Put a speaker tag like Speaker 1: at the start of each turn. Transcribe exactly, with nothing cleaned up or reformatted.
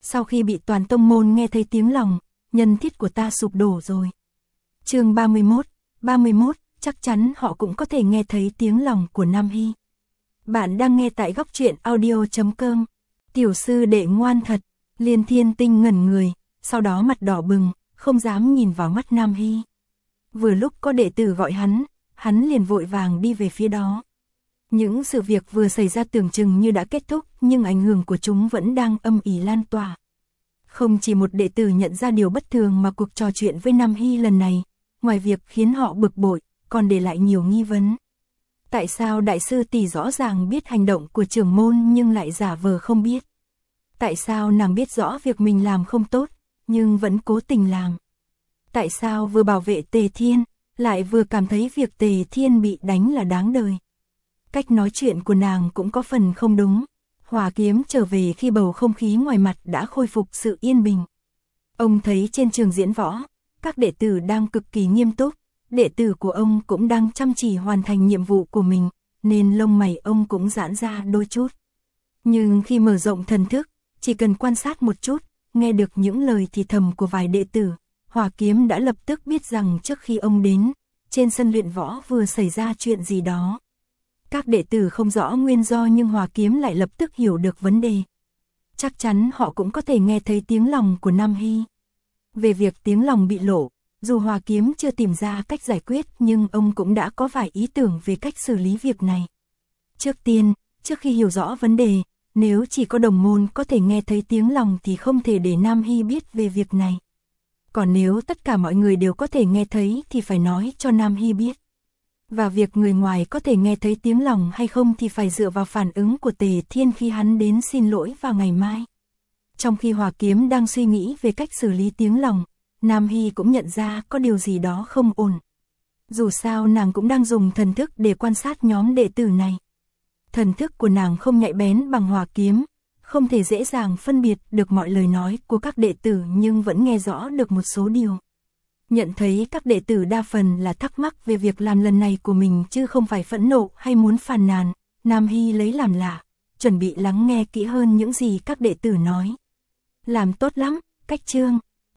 Speaker 1: sau khi bị toàn tông môn nghe thấy tiếng lòng, nhân thiết của ta sụp đổ rồi. Chương ba mươi mốt, ba mươi mốt, chắc chắn họ cũng có thể nghe thấy tiếng lòng của Nam Hy. Bạn đang nghe tại góc truyện audio chấm com. Tiểu sư đệ ngoan thật, Liên Thiên Tinh ngẩn người, sau đó mặt đỏ bừng, không dám nhìn vào mắt Nam Hy. Vừa lúc có đệ tử gọi hắn, hắn liền vội vàng đi về phía đó. Những sự việc vừa xảy ra tưởng chừng như đã kết thúc, nhưng ảnh hưởng của chúng vẫn đang âm ỉ lan tỏa. Không chỉ một đệ tử nhận ra điều bất thường mà cuộc trò chuyện với Nam Hy lần này, ngoài việc khiến họ bực bội, còn để lại nhiều nghi vấn. Tại sao đại sư tỷ rõ ràng biết hành động của trưởng môn nhưng lại giả vờ không biết? Tại sao nàng biết rõ việc mình làm không tốt, nhưng vẫn cố tình làm? Tại sao vừa bảo vệ Tề Thiên, lại vừa cảm thấy việc Tề Thiên bị đánh là đáng đời? Cách nói chuyện của nàng cũng có phần không đúng. Hỏa Kiếm trở về khi bầu không khí ngoài mặt đã khôi phục sự yên bình. Ông thấy trên trường diễn võ, các đệ tử đang cực kỳ nghiêm túc, đệ tử của ông cũng đang chăm chỉ hoàn thành nhiệm vụ của mình, nên lông mày ông cũng giãn ra đôi chút. Nhưng khi mở rộng thần thức, chỉ cần quan sát một chút, nghe được những lời thì thầm của vài đệ tử, Hỏa Kiếm đã lập tức biết rằng trước khi ông đến, trên sân luyện võ vừa xảy ra chuyện gì đó. Các đệ tử không rõ nguyên do nhưng Hỏa Kiếm lại lập tức hiểu được vấn đề. Chắc chắn họ cũng có thể nghe thấy tiếng lòng của Nam Hy. Về việc tiếng lòng bị lộ, dù Hỏa Kiếm chưa tìm ra cách giải quyết nhưng ông cũng đã có vài ý tưởng về cách xử lý việc này. Trước tiên, trước khi hiểu rõ vấn đề, nếu chỉ có đồng môn có thể nghe thấy tiếng lòng thì không thể để Nam Hy biết về việc này. Còn nếu tất cả mọi người đều có thể nghe thấy thì phải nói cho Nam Hy biết. Và việc người ngoài có thể nghe thấy tiếng lòng hay không thì phải dựa vào phản ứng của Tề Thiên khi hắn đến xin lỗi vào ngày mai. Trong khi Hỏa Kiếm đang suy nghĩ về cách xử lý tiếng lòng, Nam Hy cũng nhận ra có điều gì đó không ổn. Dù sao nàng cũng đang dùng thần thức để quan sát nhóm đệ tử này. Thần thức của nàng không nhạy bén bằng Hỏa Kiếm, không thể dễ dàng phân biệt được mọi lời nói của các đệ tử nhưng vẫn nghe rõ được một số điều. Nhận thấy các đệ tử đa phần là thắc mắc về việc làm lần này của mình chứ không phải phẫn nộ hay muốn phàn nàn, Nam Hy lấy làm lạ, chuẩn bị lắng nghe kỹ hơn những gì các đệ tử nói. Làm tốt lắm, Cách Trương,